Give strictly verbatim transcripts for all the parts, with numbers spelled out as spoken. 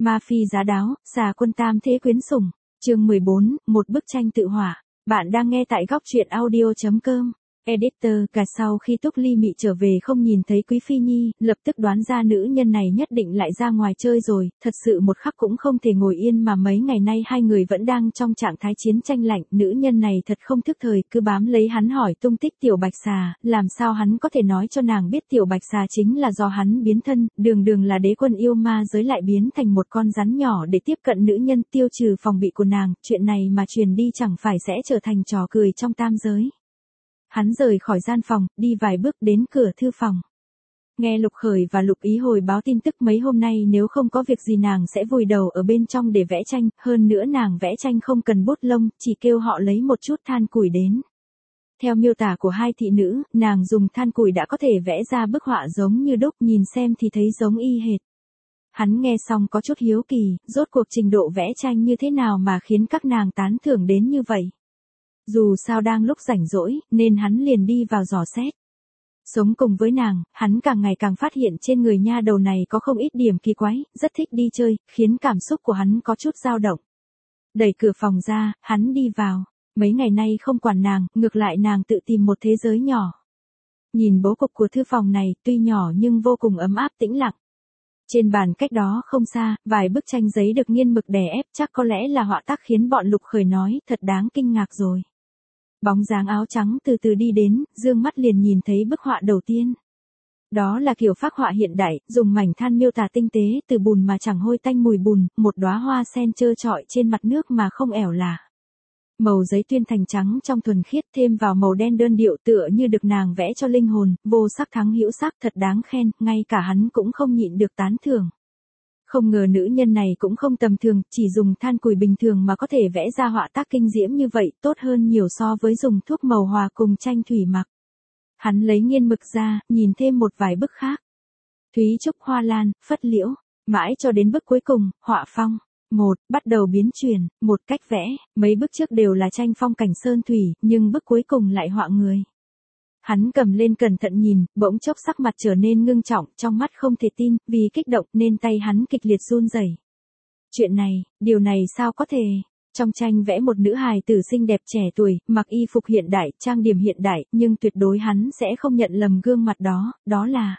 Ma phi giá đáo, xà quân tam thế quyến sủng. Chương mười bốn, một bức tranh tự họa. Bạn đang nghe tại góc truyện audio chấm com. Editor, cả sau khi Túc Ly Mị trở về không nhìn thấy Quý Phi Nhi, lập tức đoán ra nữ nhân này nhất định lại ra ngoài chơi rồi, thật sự một khắc cũng không thể ngồi yên mà mấy ngày nay hai người vẫn đang trong trạng thái chiến tranh lạnh, nữ nhân này thật không thức thời, cứ bám lấy hắn hỏi tung tích Tiểu Bạch Xà, làm sao hắn có thể nói cho nàng biết Tiểu Bạch Xà chính là do hắn biến thân, đường đường là đế quân yêu ma giới lại biến thành một con rắn nhỏ để tiếp cận nữ nhân tiêu trừ phòng bị của nàng, chuyện này mà truyền đi chẳng phải sẽ trở thành trò cười trong tam giới. Hắn rời khỏi gian phòng, đi vài bước đến cửa thư phòng. Nghe Lục Khởi và Lục Ý hồi báo tin tức mấy hôm nay nếu không có việc gì nàng sẽ vùi đầu ở bên trong để vẽ tranh, hơn nữa nàng vẽ tranh không cần bút lông, chỉ kêu họ lấy một chút than củi đến. Theo miêu tả của hai thị nữ, nàng dùng than củi đã có thể vẽ ra bức họa giống như đúc, nhìn xem thì thấy giống y hệt. Hắn nghe xong có chút hiếu kỳ, rốt cuộc trình độ vẽ tranh như thế nào mà khiến các nàng tán thưởng đến như vậy. Dù sao đang lúc rảnh rỗi, nên hắn liền đi vào dò xét. Sống cùng với nàng, hắn càng ngày càng phát hiện trên người nha đầu này có không ít điểm kỳ quái, rất thích đi chơi, khiến cảm xúc của hắn có chút dao động. Đẩy cửa phòng ra, hắn đi vào. Mấy ngày nay không quản nàng, ngược lại nàng tự tìm một thế giới nhỏ. Nhìn bố cục của thư phòng này, tuy nhỏ nhưng vô cùng ấm áp tĩnh lặng. Trên bàn cách đó không xa, vài bức tranh giấy được nghiên mực đè ép, chắc có lẽ là họa tác khiến bọn Lục Khởi nói, thật đáng kinh ngạc rồi. Bóng dáng áo trắng từ từ đi đến, dương mắt liền nhìn thấy bức họa đầu tiên. Đó là kiểu phác họa hiện đại, dùng mảnh than miêu tả tinh tế, từ bùn mà chẳng hôi tanh mùi bùn, một đóa hoa sen trơ trọi trên mặt nước mà không ẻo lả. Màu giấy tuyên thành trắng trong thuần khiết, thêm vào màu đen đơn điệu tựa như được nàng vẽ cho linh hồn, vô sắc thắng hữu sắc, thật đáng khen, ngay cả hắn cũng không nhịn được tán thưởng. Không ngờ nữ nhân này cũng không tầm thường, chỉ dùng than củi bình thường mà có thể vẽ ra họa tác kinh diễm như vậy, tốt hơn nhiều so với dùng thuốc màu hòa cùng tranh thủy mặc. Hắn lấy nghiên mực ra, nhìn thêm một vài bức khác. Thúy trúc hoa lan, phất liễu, mãi cho đến bức cuối cùng, họa phong. Một, bắt đầu biến chuyển, một cách vẽ, mấy bức trước đều là tranh phong cảnh sơn thủy, nhưng bức cuối cùng lại họa người. Hắn cầm lên cẩn thận nhìn, bỗng chốc sắc mặt trở nên ngưng trọng, trong mắt không thể tin, vì kích động nên tay hắn kịch liệt run rẩy. Chuyện này, điều này sao có thể? Trong tranh vẽ một nữ hài tử xinh đẹp trẻ tuổi, mặc y phục hiện đại, trang điểm hiện đại, nhưng tuyệt đối hắn sẽ không nhận lầm gương mặt đó, đó là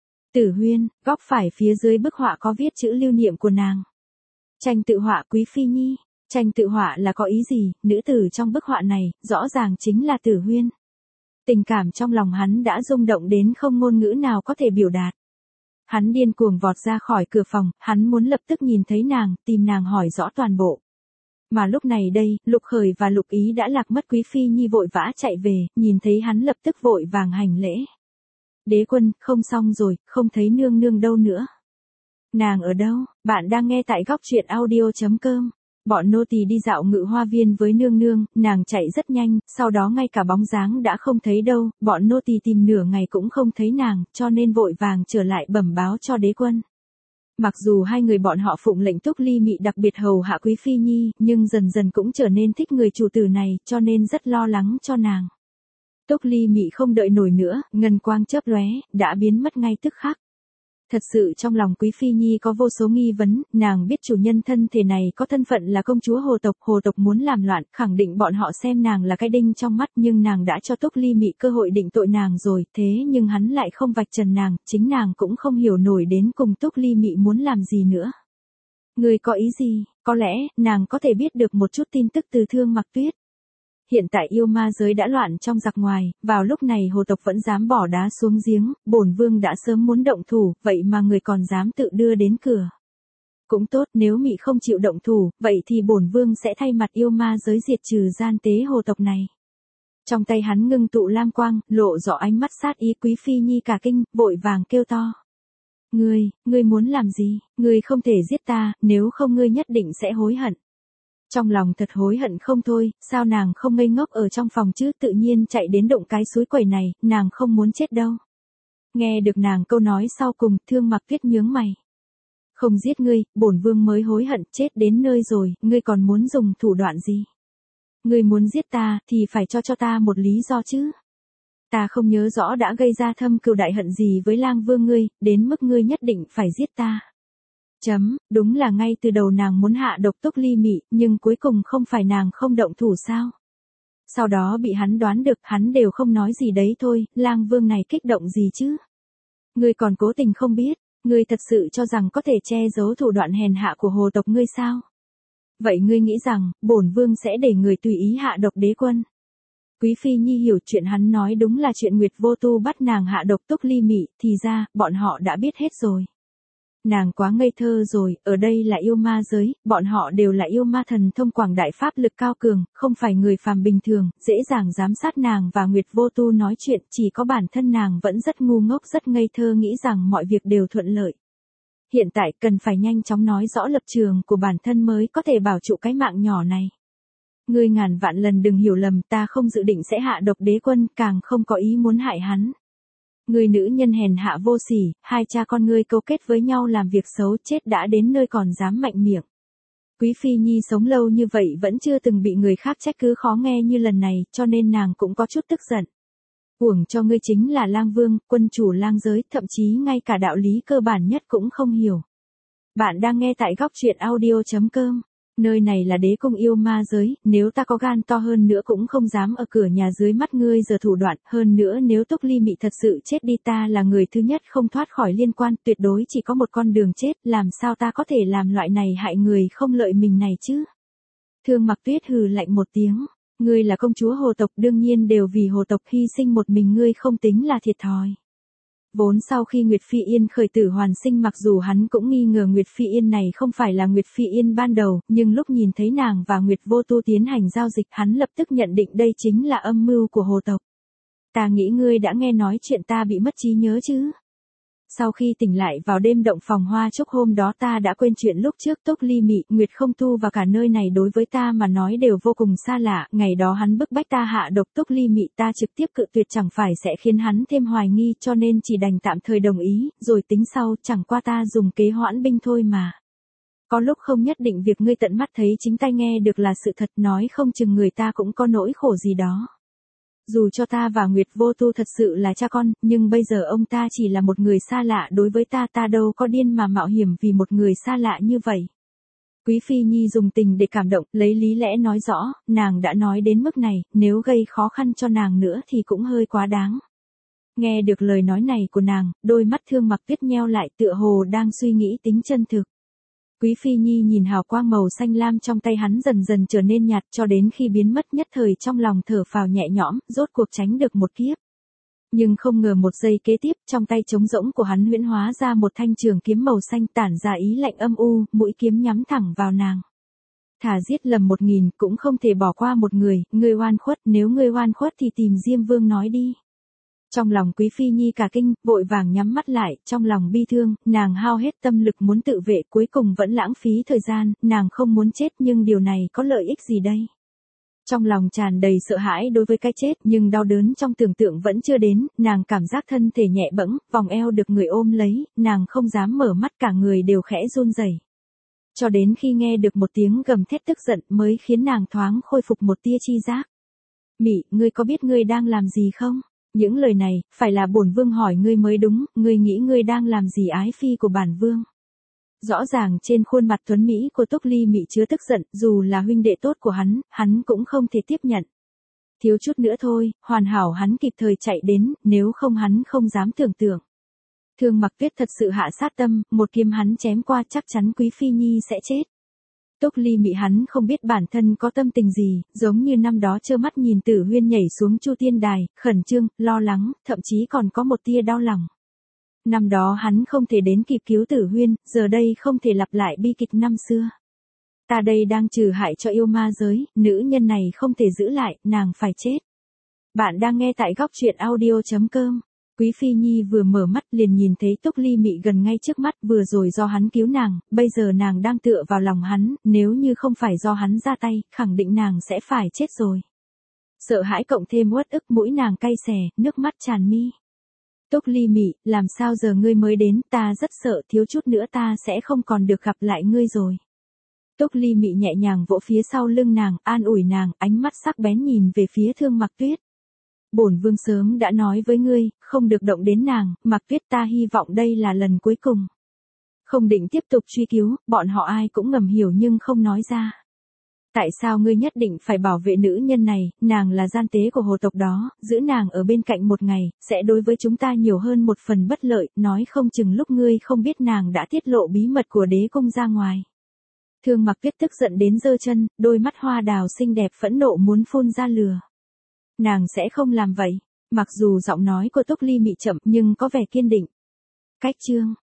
Tử Huyên, góc phải phía dưới bức họa có viết chữ lưu niệm của nàng. Tranh tự họa Quý Phi Nhi. Tranh tự họa là có ý gì? Nữ tử trong bức họa này, rõ ràng chính là Tử Huyên. Tình cảm trong lòng hắn đã rung động đến không ngôn ngữ nào có thể biểu đạt. Hắn điên cuồng vọt ra khỏi cửa phòng, hắn muốn lập tức nhìn thấy nàng, tìm nàng hỏi rõ toàn bộ. Mà lúc này đây, Lục Khởi và Lục Ý đã lạc mất. Quý Phi Nhi vội vã chạy về, nhìn thấy hắn lập tức vội vàng hành lễ. Đế quân, không xong rồi, không thấy nương nương đâu nữa. Nàng ở đâu? Bạn đang nghe tại góc truyện audio chấm com. Bọn nô tỳ đi dạo Ngự Hoa Viên với nương nương, nàng chạy rất nhanh, sau đó ngay cả bóng dáng đã không thấy đâu, bọn nô tỳ tìm nửa ngày cũng không thấy nàng, cho nên vội vàng trở lại bẩm báo cho đế quân. Mặc dù hai người bọn họ phụng lệnh Túc Ly Mị đặc biệt hầu hạ Quý Phi Nhi, nhưng dần dần cũng trở nên thích người chủ tử này, cho nên rất lo lắng cho nàng. Túc Ly Mị không đợi nổi nữa, ngân quang chớp lóe, đã biến mất ngay tức khắc. Thật sự trong lòng Quý Phi Nhi có vô số nghi vấn, nàng biết chủ nhân thân thể này có thân phận là công chúa hồ tộc, hồ tộc muốn làm loạn, khẳng định bọn họ xem nàng là cái đinh trong mắt, nhưng nàng đã cho Túc Ly Mị cơ hội định tội nàng rồi, thế nhưng hắn lại không vạch trần nàng, chính nàng cũng không hiểu nổi đến cùng Túc Ly Mị muốn làm gì nữa. Người có ý gì? Có lẽ, nàng có thể biết được một chút tin tức từ Thương Mặc Tuyết. Hiện tại yêu ma giới đã loạn trong giặc ngoài, vào lúc này hồ tộc vẫn dám bỏ đá xuống giếng, bổn vương đã sớm muốn động thủ, vậy mà người còn dám tự đưa đến cửa. Cũng tốt, nếu Mị không chịu động thủ, vậy thì bổn vương sẽ thay mặt yêu ma giới diệt trừ gian tế hồ tộc này. Trong tay hắn ngưng tụ lam quang, lộ rõ ánh mắt sát ý. Quý Phi Nhi cả kinh, vội vàng kêu to. Ngươi, ngươi muốn làm gì? Ngươi không thể giết ta, nếu không ngươi nhất định sẽ hối hận. Trong lòng thật hối hận không thôi, sao nàng không ngây ngốc ở trong phòng chứ, tự nhiên chạy đến động cái suối quẩy này, nàng không muốn chết đâu. Nghe được nàng câu nói sau cùng, Thương Mặc Tuyết nhướng mày. Không giết ngươi, bổn vương mới hối hận, chết đến nơi rồi, ngươi còn muốn dùng thủ đoạn gì? Ngươi muốn giết ta, thì phải cho cho ta một lý do chứ. Ta không nhớ rõ đã gây ra thâm cừu đại hận gì với lang vương ngươi, đến mức ngươi nhất định phải giết ta. Chấm, đúng là ngay từ đầu nàng muốn hạ độc Túc Ly Mị, nhưng cuối cùng không phải nàng không động thủ sao? Sau đó bị hắn đoán được, hắn đều không nói gì đấy thôi, Lang Vương này kích động gì chứ? Ngươi còn cố tình không biết, ngươi thật sự cho rằng có thể che giấu thủ đoạn hèn hạ của hồ tộc ngươi sao? Vậy ngươi nghĩ rằng, bổn vương sẽ để người tùy ý hạ độc đế quân? Quý Phi Nhi hiểu chuyện hắn nói đúng là chuyện Nguyệt Vô Tu bắt nàng hạ độc Túc Ly Mị, thì ra, bọn họ đã biết hết rồi. Nàng quá ngây thơ rồi, ở đây là yêu ma giới, bọn họ đều là yêu ma thần thông quảng đại pháp lực cao cường, không phải người phàm bình thường, dễ dàng giám sát nàng và Nguyệt Vô Tu nói chuyện, chỉ có bản thân nàng vẫn rất ngu ngốc rất ngây thơ nghĩ rằng mọi việc đều thuận lợi. Hiện tại cần phải nhanh chóng nói rõ lập trường của bản thân mới có thể bảo trụ cái mạng nhỏ này. Ngươi ngàn vạn lần đừng hiểu lầm, ta không dự định sẽ hạ độc đế quân, càng không có ý muốn hại hắn. Ngươi nữ nhân hèn hạ vô sỉ, hai cha con ngươi cấu kết với nhau làm việc xấu, chết đã đến nơi còn dám mạnh miệng. Quý Phi Nhi sống lâu như vậy vẫn chưa từng bị người khác trách cứ khó nghe như lần này, cho nên nàng cũng có chút tức giận. Uổng cho ngươi chính là Lang Vương, quân chủ lang giới, thậm chí ngay cả đạo lý cơ bản nhất cũng không hiểu. Bạn đang nghe tại góc truyện audio chấm com. Nơi này là đế cung yêu ma giới, nếu ta có gan to hơn nữa cũng không dám ở cửa nhà dưới mắt ngươi giờ thủ đoạn, hơn nữa nếu Túc Ly Mị thật sự chết đi ta là người thứ nhất không thoát khỏi liên quan, tuyệt đối chỉ có một con đường chết, làm sao ta có thể làm loại này hại người không lợi mình này chứ? Thương Mặc Tuyết hừ lạnh một tiếng, ngươi là công chúa hồ tộc đương nhiên đều vì hồ tộc hy sinh một mình ngươi không tính là thiệt thòi. Vốn sau khi Nguyệt Phi Yên khởi tử hoàn sinh mặc dù hắn cũng nghi ngờ Nguyệt Phi Yên này không phải là Nguyệt Phi Yên ban đầu, nhưng lúc nhìn thấy nàng và Nguyệt Vô Tu tiến hành giao dịch hắn lập tức nhận định đây chính là âm mưu của hồ tộc. Ta nghĩ ngươi đã nghe nói chuyện ta bị mất trí nhớ chứ? Sau khi tỉnh lại vào đêm động phòng hoa chúc hôm đó ta đã quên chuyện lúc trước Túc Ly Mị, Nguyệt Không Tu và cả nơi này đối với ta mà nói đều vô cùng xa lạ, ngày đó hắn bức bách ta hạ độc Túc Ly Mị ta trực tiếp cự tuyệt chẳng phải sẽ khiến hắn thêm hoài nghi cho nên chỉ đành tạm thời đồng ý, rồi tính sau chẳng qua ta dùng kế hoãn binh thôi mà. Có lúc không nhất định việc ngươi tận mắt thấy chính tai nghe được là sự thật nói không chừng người ta cũng có nỗi khổ gì đó. Dù cho ta và Nguyệt Vô Tu thật sự là cha con, nhưng bây giờ ông ta chỉ là một người xa lạ đối với ta ta đâu có điên mà mạo hiểm vì một người xa lạ như vậy. Quý Phi Nhi dùng tình để cảm động, lấy lý lẽ nói rõ, nàng đã nói đến mức này, nếu gây khó khăn cho nàng nữa thì cũng hơi quá đáng. Nghe được lời nói này của nàng, đôi mắt Thương Mặc Tuyết nheo lại tựa hồ đang suy nghĩ tính chân thực. Quý Phi Nhi nhìn hào quang màu xanh lam trong tay hắn dần dần trở nên nhạt cho đến khi biến mất nhất thời trong lòng thở phào nhẹ nhõm, rốt cuộc tránh được một kiếp. Nhưng không ngờ một giây kế tiếp trong tay trống rỗng của hắn huyễn hóa ra một thanh trường kiếm màu xanh tản ra ý lạnh âm u, mũi kiếm nhắm thẳng vào nàng. Thà giết lầm một nghìn cũng không thể bỏ qua một người, ngươi oan khuất, nếu ngươi oan khuất thì tìm Diêm Vương nói đi. Trong lòng Quý Phi Nhi cả kinh, vội vàng nhắm mắt lại, trong lòng bi thương, nàng hao hết tâm lực muốn tự vệ cuối cùng vẫn lãng phí thời gian, nàng không muốn chết nhưng điều này có lợi ích gì đây? Trong lòng tràn đầy sợ hãi đối với cái chết nhưng đau đớn trong tưởng tượng vẫn chưa đến, nàng cảm giác thân thể nhẹ bẫng, vòng eo được người ôm lấy, nàng không dám mở mắt cả người đều khẽ run rẩy. Cho đến khi nghe được một tiếng gầm thét tức giận mới khiến nàng thoáng khôi phục một tia chi giác. Mị, ngươi có biết ngươi đang làm gì không? Những lời này, phải là bổn vương hỏi ngươi mới đúng, ngươi nghĩ ngươi đang làm gì ái phi của bản vương? Rõ ràng trên khuôn mặt tuấn Mỹ của Túc Ly Mị chứa tức giận, dù là huynh đệ tốt của hắn, hắn cũng không thể tiếp nhận. Thiếu chút nữa thôi, hoàn hảo hắn kịp thời chạy đến, nếu không hắn không dám tưởng tượng. Thương Mặc Tuyết thật sự hạ sát tâm, một kiếm hắn chém qua chắc chắn Quý Phi Nhi sẽ chết. Túc Ly Mị hắn không biết bản thân có tâm tình gì, giống như năm đó trơ mắt nhìn Tử Huyên nhảy xuống Chu Tiên Đài, khẩn trương, lo lắng, thậm chí còn có một tia đau lòng. Năm đó hắn không thể đến kịp cứu Tử Huyên, giờ đây không thể lặp lại bi kịch năm xưa. Ta đây đang trừ hại cho yêu ma giới, nữ nhân này không thể giữ lại, nàng phải chết. Bạn đang nghe tại góc truyện audio chấm com. Quý Phi Nhi vừa mở mắt liền nhìn thấy Túc Ly Mị gần ngay trước mắt, vừa rồi do hắn cứu nàng, bây giờ nàng đang tựa vào lòng hắn, nếu như không phải do hắn ra tay, khẳng định nàng sẽ phải chết rồi. Sợ hãi cộng thêm uất ức mũi nàng cay xè, nước mắt tràn mi. Túc Ly Mị, làm sao giờ ngươi mới đến, ta rất sợ thiếu chút nữa ta sẽ không còn được gặp lại ngươi rồi. Túc Ly Mị nhẹ nhàng vỗ phía sau lưng nàng, an ủi nàng, ánh mắt sắc bén nhìn về phía Thương Mặc Tuyết. Bổn vương sớm đã nói với ngươi, không được động đến nàng, Mặc Tuyết ta hy vọng đây là lần cuối cùng. Không định tiếp tục truy cứu, bọn họ ai cũng ngầm hiểu nhưng không nói ra. Tại sao ngươi nhất định phải bảo vệ nữ nhân này, nàng là gian tế của hồ tộc đó, giữ nàng ở bên cạnh một ngày, sẽ đối với chúng ta nhiều hơn một phần bất lợi, nói không chừng lúc ngươi không biết nàng đã tiết lộ bí mật của đế cung ra ngoài. Thương Mặc Tuyết tức giận đến giơ chân, đôi mắt hoa đào xinh đẹp phẫn nộ muốn phun ra lửa. Nàng sẽ không làm vậy, mặc dù giọng nói của Túc Ly Mị chậm nhưng có vẻ kiên định. Cách chương